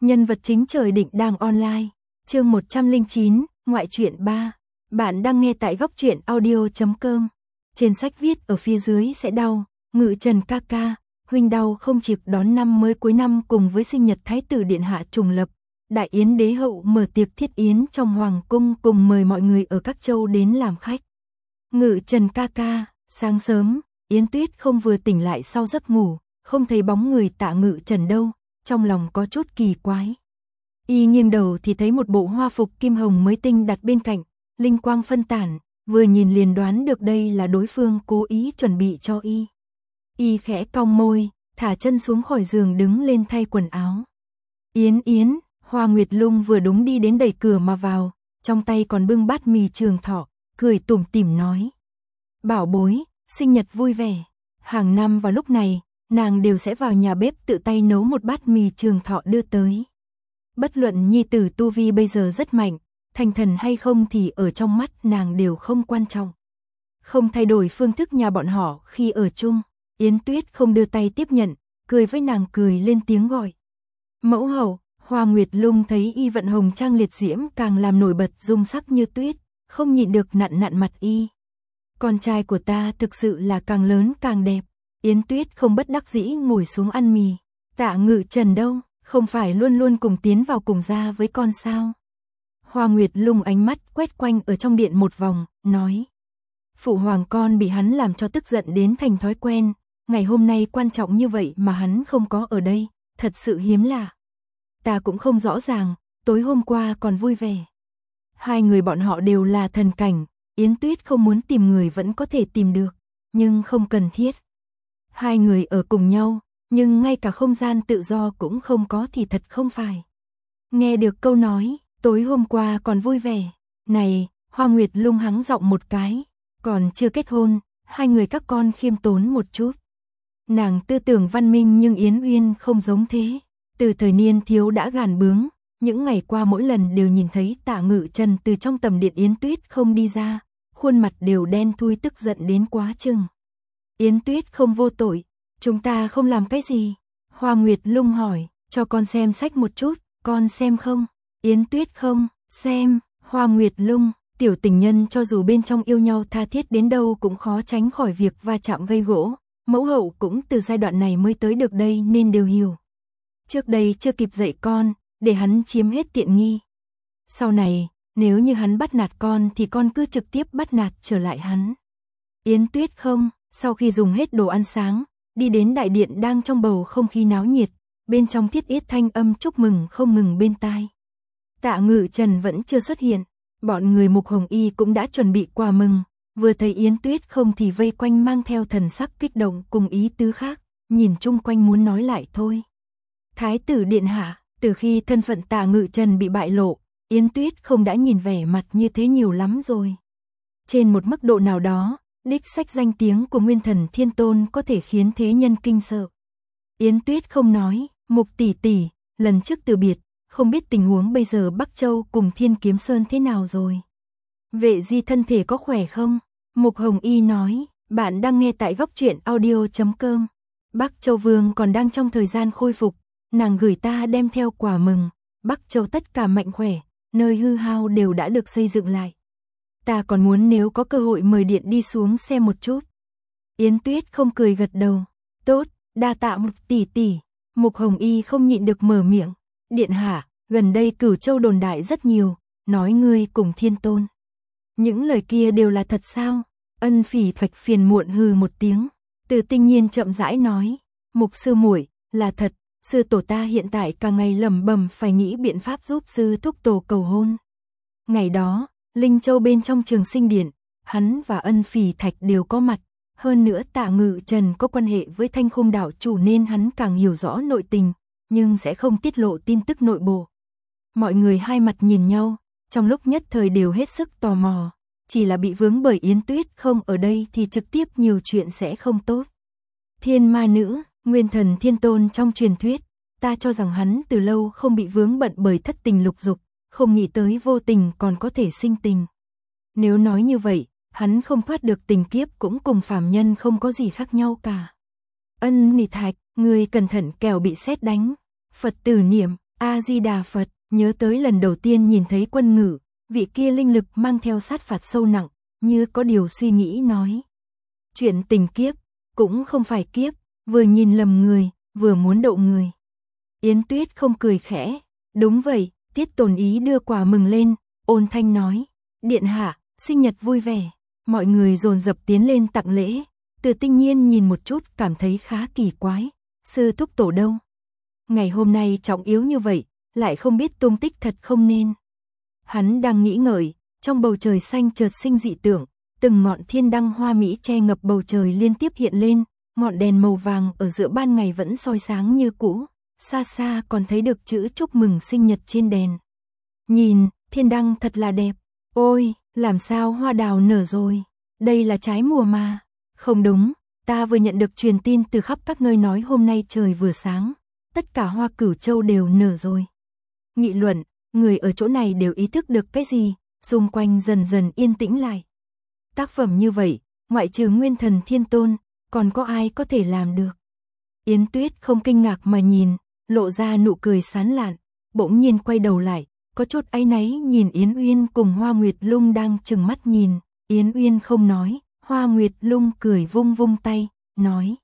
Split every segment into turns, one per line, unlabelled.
Nhân vật chính trời định đang online. Chương 109, ngoại truyện 3. Bạn đang nghe tại góc truyện audio.com. Trên sách viết ở phía dưới sẽ đau. Ngự Trần ca ca, huynh đau không kịp đón năm mới cuối năm cùng với sinh nhật Thái tử điện hạ trùng lập. Đại yến đế hậu mở tiệc thiết yến trong hoàng cung cùng mời mọi người ở các châu đến làm khách. Ngự Trần ca ca, sáng sớm, Yến Tuyết không vừa tỉnh lại sau giấc ngủ, không thấy bóng người Tạ Ngự Trần đâu, trong lòng có chút kỳ quái. Y nghiêng đầu thì thấy một bộ hoa phục kim hồng mới tinh đặt bên cạnh, linh quang phân tản, vừa nhìn liền đoán được đây là đối phương cố ý chuẩn bị cho y. Y khẽ cong môi, thả chân xuống khỏi giường đứng lên thay quần áo. Yến, Hoa Nguyệt Lung vừa đúng đi đến đẩy cửa mà vào, trong tay còn bưng bát mì Trường Thọ, cười tủm tỉm nói: "Bảo bối, sinh nhật vui vẻ." Hàng năm vào lúc này, nàng đều sẽ vào nhà bếp tự tay nấu một bát mì Trường Thọ đưa tới. Bất luận nhi tử tu vi bây giờ rất mạnh, thành thần hay không thì ở trong mắt nàng đều không quan trọng. Không thay đổi phương thức nhà bọn họ khi ở chung, Yến Tuyết không đưa tay tiếp nhận, cười với nàng cười lên tiếng gọi: "Mẫu hậu." Hoa Nguyệt Lung thấy y vận hồng trang liệt diễm càng làm nổi bật dung sắc như tuyết, không nhịn được nặn mặt y. "Con trai của ta thực sự là càng lớn càng đẹp." Yến Tuyết không bất đắc dĩ ngồi xuống ăn mì. "Tạ Ngự Trần đâu, không phải luôn luôn cùng tiến vào cùng ra với con sao?" Hoa Nguyệt Lung ánh mắt quét quanh ở trong điện một vòng, nói: "Phụ hoàng con bị hắn làm cho tức giận đến thành thói quen, ngày hôm nay quan trọng như vậy mà hắn không có ở đây, thật sự hiếm lạ. Ta cũng không rõ ràng, tối hôm qua còn vui vẻ." Hai người bọn họ đều là thần cảnh, Yến Tuyết không muốn tìm người vẫn có thể tìm được, nhưng không cần thiết. Hai người ở cùng nhau, nhưng ngay cả không gian tự do cũng không có thì thật không phải. Nghe được câu nói, tối hôm qua còn vui vẻ, này, Hoa Nguyệt Lung hắng giọng một cái, còn chưa kết hôn, hai người các con khiêm tốn một chút. Nàng tư tưởng văn minh nhưng Yến Uyên không giống thế, từ thời niên thiếu đã gàn bướng, những ngày qua mỗi lần đều nhìn thấy Tạ Ngự Trần từ trong tầm điện Yến Tuyết không đi ra, khuôn mặt đều đen thui tức giận đến quá chừng. Yến Tuyết không vô tội, "Chúng ta không làm cái gì?" Hoa Nguyệt Lung hỏi, "Cho con xem sách một chút, con xem không?" Yến Tuyết không xem. Hoa Nguyệt Lung, tiểu tình nhân cho dù bên trong yêu nhau tha thiết đến đâu cũng khó tránh khỏi việc va chạm gây gỗ, mẫu hậu cũng từ giai đoạn này mới tới được đây nên đều hiểu. Trước đây chưa kịp dạy con, để hắn chiếm hết tiện nghi. Sau này, nếu như hắn bắt nạt con thì con cứ trực tiếp bắt nạt trở lại hắn. Yến Tuyết không, sau khi dùng hết đồ ăn sáng, đi đến đại điện đang trong bầu không khí náo nhiệt, bên trong thiết yết thanh âm chúc mừng không ngừng bên tai. Tạ Ngự Trần vẫn chưa xuất hiện, bọn người Mục Hồng Y cũng đã chuẩn bị quà mừng, vừa thấy Yến Tuyết không thì vây quanh mang theo thần sắc kích động cùng ý tứ khác, nhìn chung quanh muốn nói lại thôi. Thái tử điện hạ, từ khi thân phận Tạ Ngự Trần bị bại lộ, Yến Tuyết không đã nhìn vẻ mặt như thế nhiều lắm rồi. Trên một mức độ nào đó, đích sách danh tiếng của Nguyên Thần Thiên Tôn có thể khiến thế nhân kinh sợ. Yến Tuyết không nói, "Mục tỷ tỷ, lần trước từ biệt, không biết tình huống bây giờ Bắc Châu cùng Thiên Kiếm Sơn thế nào rồi? Vệ Di thân thể có khỏe không?" Mục Hồng Y nói, "Bạn đang nghe tại góc truyện audio.com. Bắc Châu Vương còn đang trong thời gian khôi phục, nàng gửi ta đem theo quà mừng, Bắc Châu tất cả mạnh khỏe, nơi hư hao đều đã được xây dựng lại. Ta còn muốn nếu có cơ hội mời điện đi xuống xem một chút." Yến Tuyết không cười gật đầu, "Tốt, đa tạ Mục tỷ tỷ." Mục Hồng Y không nhịn được mở miệng, "Điện hạ, gần đây Cửu Châu đồn đại rất nhiều, nói ngươi cùng Thiên Tôn. Những lời kia đều là thật sao?" Ân Phỉ Thạch phiền muộn hừ một tiếng, Từ Tinh Nhiên chậm rãi nói, "Mục sư muội, là thật, sư tổ ta hiện tại cả ngày lẩm bẩm phải nghĩ biện pháp giúp sư thúc tổ cầu hôn. Ngày đó, Linh Châu bên trong Trường Sinh Điện, hắn và Ân Phỉ Thạch đều có mặt, hơn nữa Tạ Ngự Trần có quan hệ với Thanh Khung đạo chủ nên hắn càng hiểu rõ nội tình, nhưng sẽ không tiết lộ tin tức nội bộ." Mọi người hai mặt nhìn nhau, trong lúc nhất thời đều hết sức tò mò, chỉ là bị vướng bởi Yến Tuyết không ở đây thì trực tiếp nhiều chuyện sẽ không tốt. Thiên Ma Nữ, Nguyên Thần Thiên Tôn trong truyền thuyết, ta cho rằng hắn từ lâu không bị vướng bận bởi thất tình lục dục, không nghĩ tới vô tình còn có thể sinh tình. Nếu nói như vậy, hắn không thoát được tình kiếp cũng cùng phàm nhân không có gì khác nhau cả. Ân Nị Thạch, ngươi cẩn thận kẻo bị sét đánh. Phật tử niệm, A-di-đà Phật, nhớ tới lần đầu tiên nhìn thấy Quân Ngự, vị kia linh lực mang theo sát phạt sâu nặng, như có điều suy nghĩ nói. Chuyện tình kiếp, cũng không phải kiếp, vừa nhìn lầm người, vừa muốn đậu người. Yến Tuyết không cười khẽ, đúng vậy, Tiết Tồn Ý đưa quà mừng lên, ôn thanh nói, điện hạ, sinh nhật vui vẻ. Mọi người dồn dập tiến lên tặng lễ, Từ Tinh Nhiên nhìn một chút cảm thấy khá kỳ quái, sư thúc tổ đâu? Ngày hôm nay trọng yếu như vậy, lại không biết tung tích thật không nên. Hắn đang nghĩ ngợi, trong bầu trời xanh chợt sinh dị tượng, từng ngọn thiên đăng hoa mỹ che ngập bầu trời liên tiếp hiện lên, ngọn đèn màu vàng ở giữa ban ngày vẫn soi sáng như cũ, xa xa còn thấy được chữ chúc mừng sinh nhật trên đèn. Nhìn, thiên đăng thật là đẹp, ôi, làm sao hoa đào nở rồi, đây là trái mùa mà. Không đúng, ta vừa nhận được truyền tin từ khắp các nơi nói hôm nay trời vừa sáng, tất cả hoa cửu châu đều nở rồi. Nghị luận, người ở chỗ này đều ý thức được cái gì, xung quanh dần dần yên tĩnh lại. Tác phẩm như vậy, ngoại trừ Nguyên Thần Thiên Tôn, còn có ai có thể làm được? Yến Tuyết không kinh ngạc mà nhìn, lộ ra nụ cười sán lạn, bỗng nhiên quay đầu lại, có chút áy náy nhìn Yến Uyên cùng Hoa Nguyệt Lung đang trừng mắt nhìn, Yến Uyên không nói, Hoa Nguyệt Lung cười vung vung tay, nói.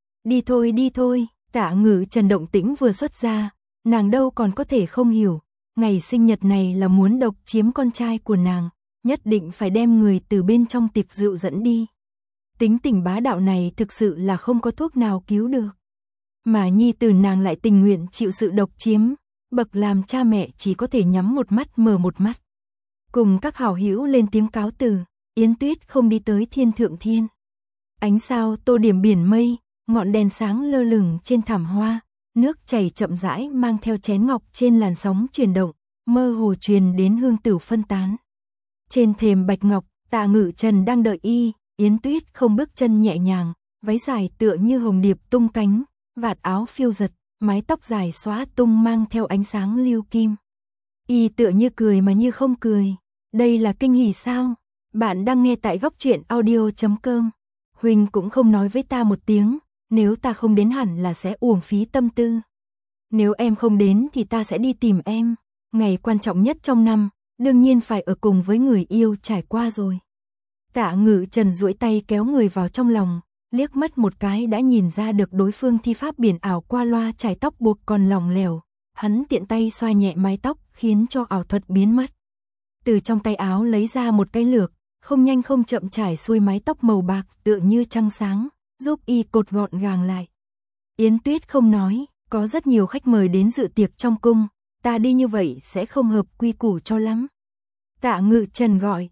Đi thôi, Tạ Ngự Trần động tĩnh vừa xuất ra, nàng đâu còn có thể không hiểu, ngày sinh nhật này là muốn độc chiếm con trai của nàng, nhất định phải đem người từ bên trong tiệc rượu dẫn đi. Tính tình bá đạo này thực sự là không có thuốc nào cứu được. Mà nhi tử nàng lại tình nguyện chịu sự độc chiếm, bậc làm cha mẹ chỉ có thể nhắm một mắt mở một mắt. Cùng các hảo hữu lên tiếng cáo từ, Yến Tuyết không đi tới Thiên Thượng Thiên. Ánh sao tô điểm biển mây, ngọn đèn sáng lơ lửng trên thảm hoa, nước chảy chậm rãi mang theo chén ngọc trên làn sóng chuyển động, mơ hồ truyền đến hương tử phân tán. Trên thềm bạch ngọc, Tạ Ngự Trần đang đợi y, Yến Tuyết không bước chân nhẹ nhàng, váy dài tựa như hồng điệp tung cánh, vạt áo phiêu giật, mái tóc dài xóa tung mang theo ánh sáng lưu kim. Y tựa như cười mà như không cười, đây là kinh hỉ sao? Bạn đang nghe tại Góc Truyện Audio.com. Huynh cũng không nói với ta một tiếng, nếu ta không đến hẳn là sẽ uổng phí tâm tư. Nếu em không đến thì ta sẽ đi tìm em, ngày quan trọng nhất trong năm, đương nhiên phải ở cùng với người yêu trải qua rồi. Tạ Ngự Trần duỗi tay kéo người vào trong lòng, liếc mắt một cái đã nhìn ra được đối phương thi pháp biển ảo qua loa chải tóc buộc còn lỏng lẻo, hắn tiện tay xoa nhẹ mái tóc khiến cho ảo thuật biến mất. Từ trong tay áo lấy ra một cái lược, không nhanh không chậm trải xuôi mái tóc màu bạc tựa như trăng sáng, giúp y cột gọn gàng lại. Yến Tuyết không nói, có rất nhiều khách mời đến dự tiệc trong cung, ta đi như vậy sẽ không hợp quy củ cho lắm. Tạ Ngự Trần gọi,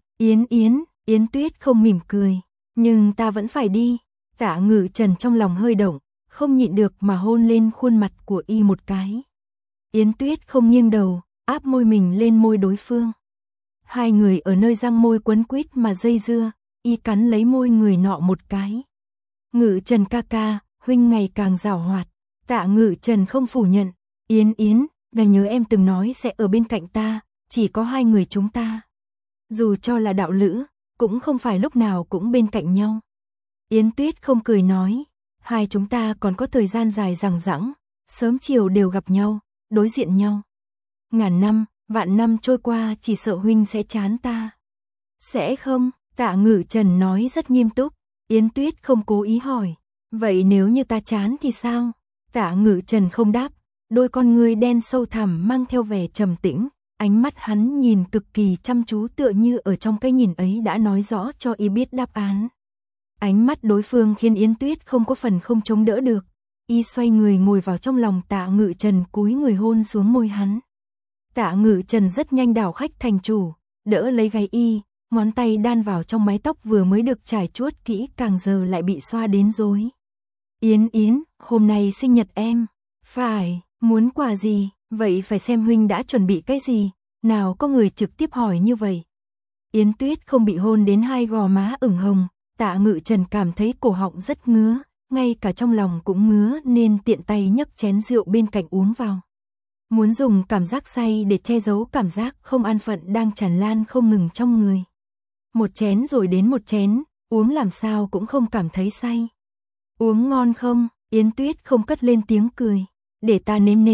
Yến Tuyết không mỉm cười, nhưng ta vẫn phải đi. Tạ Ngự Trần trong lòng hơi động, không nhịn được mà hôn lên khuôn mặt của y một cái. Yến Tuyết không nghiêng đầu, áp môi mình lên môi đối phương. Hai người ở nơi răng môi quấn quýt mà dây dưa, y cắn lấy môi người nọ một cái. Ngự Trần ca ca, huynh ngày càng giàu hoạt. Tạ Ngự Trần không phủ nhận, Yến, ngài nhớ em từng nói sẽ ở bên cạnh ta, chỉ có hai người chúng ta. Dù cho là đạo lữ, cũng không phải lúc nào cũng bên cạnh nhau. Yến Tuyết không cười nói, hai chúng ta còn có thời gian dài dằng dẵng, sớm chiều đều gặp nhau, đối diện nhau. Ngàn năm, vạn năm trôi qua chỉ sợ huynh sẽ chán ta. Sẽ không, Tạ Ngự Trần nói rất nghiêm túc, Yến Tuyết không cố ý hỏi, vậy nếu như ta chán thì sao? Tạ Ngự Trần không đáp, đôi con ngươi đen sâu thẳm mang theo vẻ trầm tĩnh, ánh mắt hắn nhìn cực kỳ chăm chú tựa như ở trong cái nhìn ấy đã nói rõ cho y biết đáp án. Ánh mắt đối phương khiến Yến Tuyết không có phần không chống đỡ được, y xoay người ngồi vào trong lòng Tạ Ngự Trần cúi người hôn xuống môi hắn. Tạ Ngự Trần rất nhanh đảo khách thành chủ, đỡ lấy gáy y, ngón tay đan vào trong mái tóc vừa mới được trải chuốt kỹ càng giờ lại bị xoa đến rối. Yến, hôm nay sinh nhật em. Phải, muốn quà gì, vậy phải xem huynh đã chuẩn bị cái gì, nào có người trực tiếp hỏi như vậy. Yến Tuyết không bị hôn đến hai gò má ửng hồng, Tạ Ngự Trần cảm thấy cổ họng rất ngứa, ngay cả trong lòng cũng ngứa nên tiện tay nhấc chén rượu bên cạnh uống vào. Muốn dùng cảm giác say để che giấu cảm giác không an phận đang tràn lan không ngừng trong người. Một chén rồi đến một chén, uống làm sao cũng không cảm thấy say. Uống ngon không? Yến Tuyết không cất lên tiếng cười. Để ta nếm.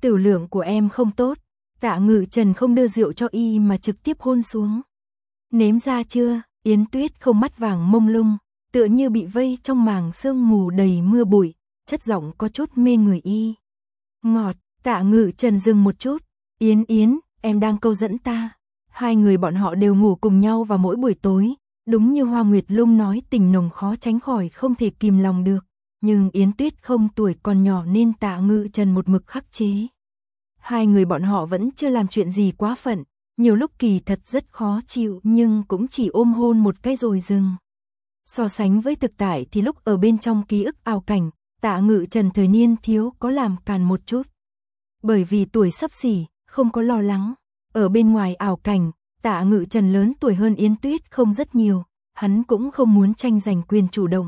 Tiểu lượng của em không tốt. Tạ Ngự Trần không đưa rượu cho y mà trực tiếp hôn xuống. Nếm ra chưa? Yến Tuyết không, mắt vàng mông lung, tựa như bị vây trong màng sương mù đầy mưa bụi, chất giọng có chút mê người y. Ngọt. Tạ Ngự Trần dừng một chút. Yến Yến, em đang câu dẫn ta. Hai người bọn họ đều ngủ cùng nhau vào mỗi buổi tối. Đúng như Hoa Nguyệt Lung nói, tình nồng khó tránh khỏi không thể kìm lòng được. Nhưng Yến Tuyết không, tuổi còn nhỏ nên Tạ Ngự Trần một mực khắc chế. Hai người bọn họ vẫn chưa làm chuyện gì quá phận. Nhiều lúc kỳ thật rất khó chịu nhưng cũng chỉ ôm hôn một cái rồi dừng. So sánh với thực tại thì lúc ở bên trong ký ức ảo cảnh, Tạ Ngự Trần thời niên thiếu có làm càn một chút. Bởi vì tuổi sắp xỉ, không có lo lắng. Ở bên ngoài ảo cảnh, Tạ Ngự Trần lớn tuổi hơn Yến Tuyết không rất nhiều, hắn cũng không muốn tranh giành quyền chủ động.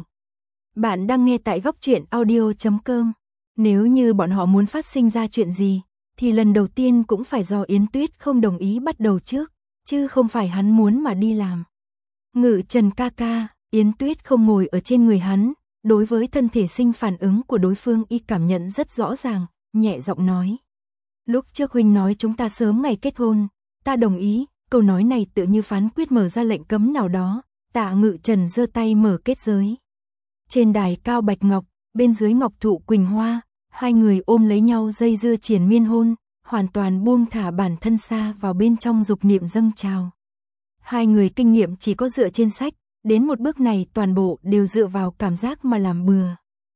Bạn đang nghe tại góc truyện audio.com. Nếu như bọn họ muốn phát sinh ra chuyện gì, thì lần đầu tiên cũng phải do Yến Tuyết không đồng ý bắt đầu trước, chứ không phải hắn muốn mà đi làm. Ngự Trần ca ca, Yến Tuyết không ngồi ở trên người hắn, đối với thân thể sinh phản ứng của đối phương y cảm nhận rất rõ ràng, nhẹ giọng nói. Lúc trước huynh nói chúng ta sớm ngày kết hôn, ta đồng ý, câu nói này tựa như phán quyết mở ra lệnh cấm nào đó. Tạ Ngự Trần giơ tay mở kết giới. Trên đài cao bạch ngọc, bên dưới ngọc thụ quỳnh hoa, hai người ôm lấy nhau dây dưa triền miên hôn, hoàn toàn buông thả bản thân xa vào bên trong dục niệm dâng trào. Hai người kinh nghiệm chỉ có dựa trên sách, đến một bước này toàn bộ đều dựa vào cảm giác mà làm bừa.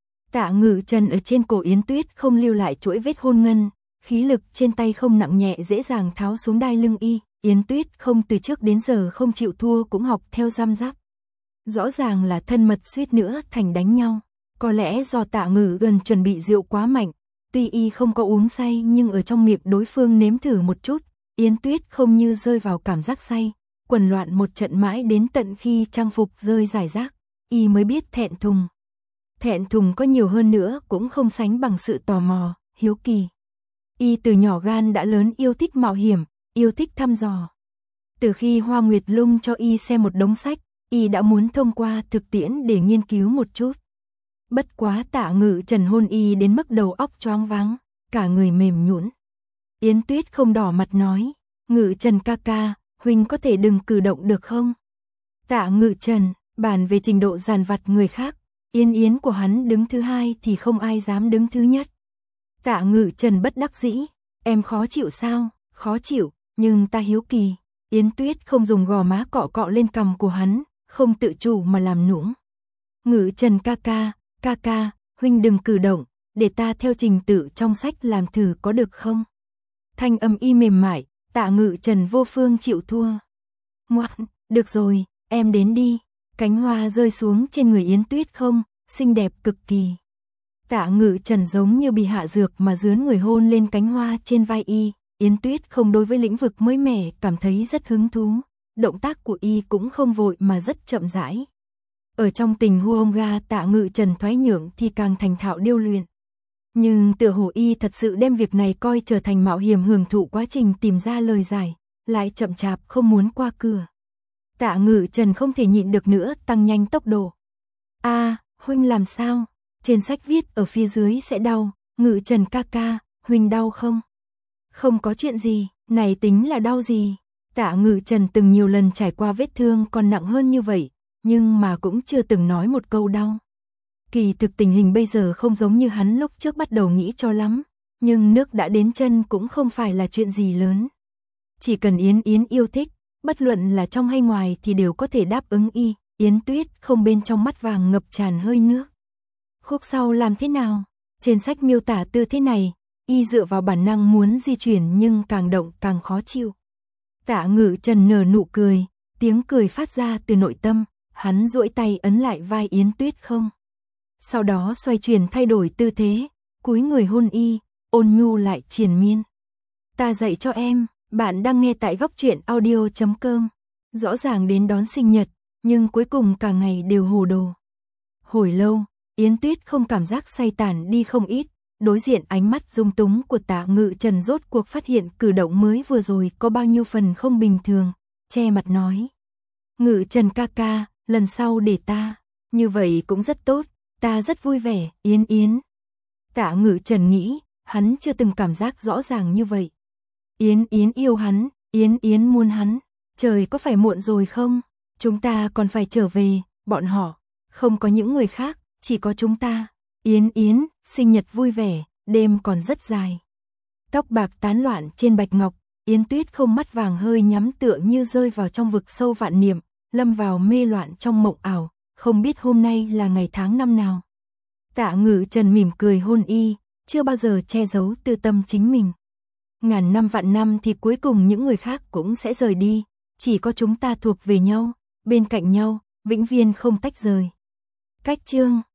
Tạ Ngự Trần ở trên cổ Yến Tuyết không lưu lại chuỗi vết hôn ngân, khí lực trên tay không nặng nhẹ dễ dàng tháo xuống đai lưng y. Yến Tuyết không từ trước đến giờ không chịu thua cũng học theo giam giáp. Rõ ràng là thân mật suýt nữa thành đánh nhau. Có lẽ do Tạ Ngự gần chuẩn bị rượu quá mạnh, tuy y không có uống say nhưng ở trong miệng đối phương nếm thử một chút, Yến Tuyết không như rơi vào cảm giác say, quần loạn một trận mãi đến tận khi trang phục rơi rải rác, y mới biết thẹn thùng. Thẹn thùng có nhiều hơn nữa cũng không sánh bằng sự tò mò, hiếu kỳ. Y từ nhỏ gan đã lớn, yêu thích mạo hiểm, yêu thích thăm dò. Từ khi Hoa Nguyệt Lung cho y xem một đống sách, y đã muốn thông qua thực tiễn để nghiên cứu một chút. Bất quá Tạ Ngự Trần hôn y đến mức đầu óc choáng váng, cả người mềm nhũn. Yến Tuyết không đỏ mặt nói, Ngự Trần ca ca, huynh có thể đừng cử động được không? Tạ Ngự Trần, bàn về trình độ dàn vặt người khác, Yến Yến của hắn đứng thứ hai thì không ai dám đứng thứ nhất. Tạ Ngự Trần bất đắc dĩ, em khó chịu sao? Khó chịu, nhưng ta hiếu kỳ. Yến Tuyết không dùng gò má cọ cọ lên cằm của hắn, không tự chủ mà làm nũng. Ngự Trần ca ca, huynh đừng cử động, để ta theo trình tự trong sách làm thử có được không? Thanh âm y mềm mại, Tạ Ngự Trần vô phương chịu thua. Ngoan, được rồi, em đến đi. Cánh hoa rơi xuống trên người Yến Tuyết không, xinh đẹp cực kỳ. Tạ Ngự Trần giống như bị hạ dược mà dướn người hôn lên cánh hoa trên vai y. Yến Tuyết không đối với lĩnh vực mới mẻ cảm thấy rất hứng thú. Động tác của y cũng không vội mà rất chậm rãi. Ở trong tình huống ga Tạ Ngự Trần thoái nhượng thì càng thành thạo điêu luyện. Nhưng tựa hồ y thật sự đem việc này coi trở thành mạo hiểm, hưởng thụ quá trình tìm ra lời giải, lại chậm chạp không muốn qua cửa. Tạ Ngự Trần không thể nhịn được nữa, tăng nhanh tốc độ. Huynh làm sao? Trên sách viết ở phía dưới sẽ đau. Ngự Trần ca ca, huynh đau không? Không có chuyện gì, này tính là đau gì? Tạ Ngự Trần từng nhiều lần trải qua vết thương còn nặng hơn như vậy, nhưng mà cũng chưa từng nói một câu đau. Kỳ thực tình hình bây giờ không giống như hắn lúc trước bắt đầu nghĩ cho lắm, nhưng nước đã đến chân cũng không phải là chuyện gì lớn. Chỉ cần Yến Yến yêu thích, bất luận là trong hay ngoài thì đều có thể đáp ứng y. Yến Tuyết không bên trong mắt vàng ngập tràn hơi nước. Khúc sau làm thế nào? Trên sách miêu tả tư thế này, y dựa vào bản năng muốn di chuyển nhưng càng động càng khó chịu. Tạ Ngự Trần nở nụ cười, tiếng cười phát ra từ nội tâm, hắn duỗi tay ấn lại vai Yến Tuyết không. Sau đó xoay chuyển thay đổi tư thế, cúi người hôn y, ôn nhu lại triền miên. Ta dạy cho em, bạn đang nghe tại góc truyện audio.com. Rõ ràng đến đón sinh nhật, nhưng cuối cùng cả ngày đều hồ đồ. Hồi lâu, Yến Tuyết không cảm giác say tàn đi không ít, đối diện ánh mắt dung túng của Tạ Ngự Trần rốt cuộc phát hiện cử động mới vừa rồi có bao nhiêu phần không bình thường, che mặt nói. Ngự Trần ca ca, lần sau để ta, như vậy cũng rất tốt, ta rất vui vẻ, Yến Yến. Tạ Ngự Trần nghĩ, hắn chưa từng cảm giác rõ ràng như vậy. Yến Yến yêu hắn, Yến Yến muốn hắn, trời có phải muộn rồi không? Chúng ta còn phải trở về, bọn họ, không có những người khác, chỉ có chúng ta. Yến Yến, sinh nhật vui vẻ, đêm còn rất dài. Tóc bạc tán loạn trên bạch ngọc, Yến Tuyết không mắt vàng hơi nhắm tựa như rơi vào trong vực sâu vạn niệm, lâm vào mê loạn trong mộng ảo, không biết hôm nay là ngày tháng năm nào. Tạ Ngự Trần mỉm cười hôn y, chưa bao giờ che giấu tư tâm chính mình. Ngàn năm vạn năm thì cuối cùng những người khác cũng sẽ rời đi, chỉ có chúng ta thuộc về nhau, bên cạnh nhau, vĩnh viễn không tách rời. Cách chương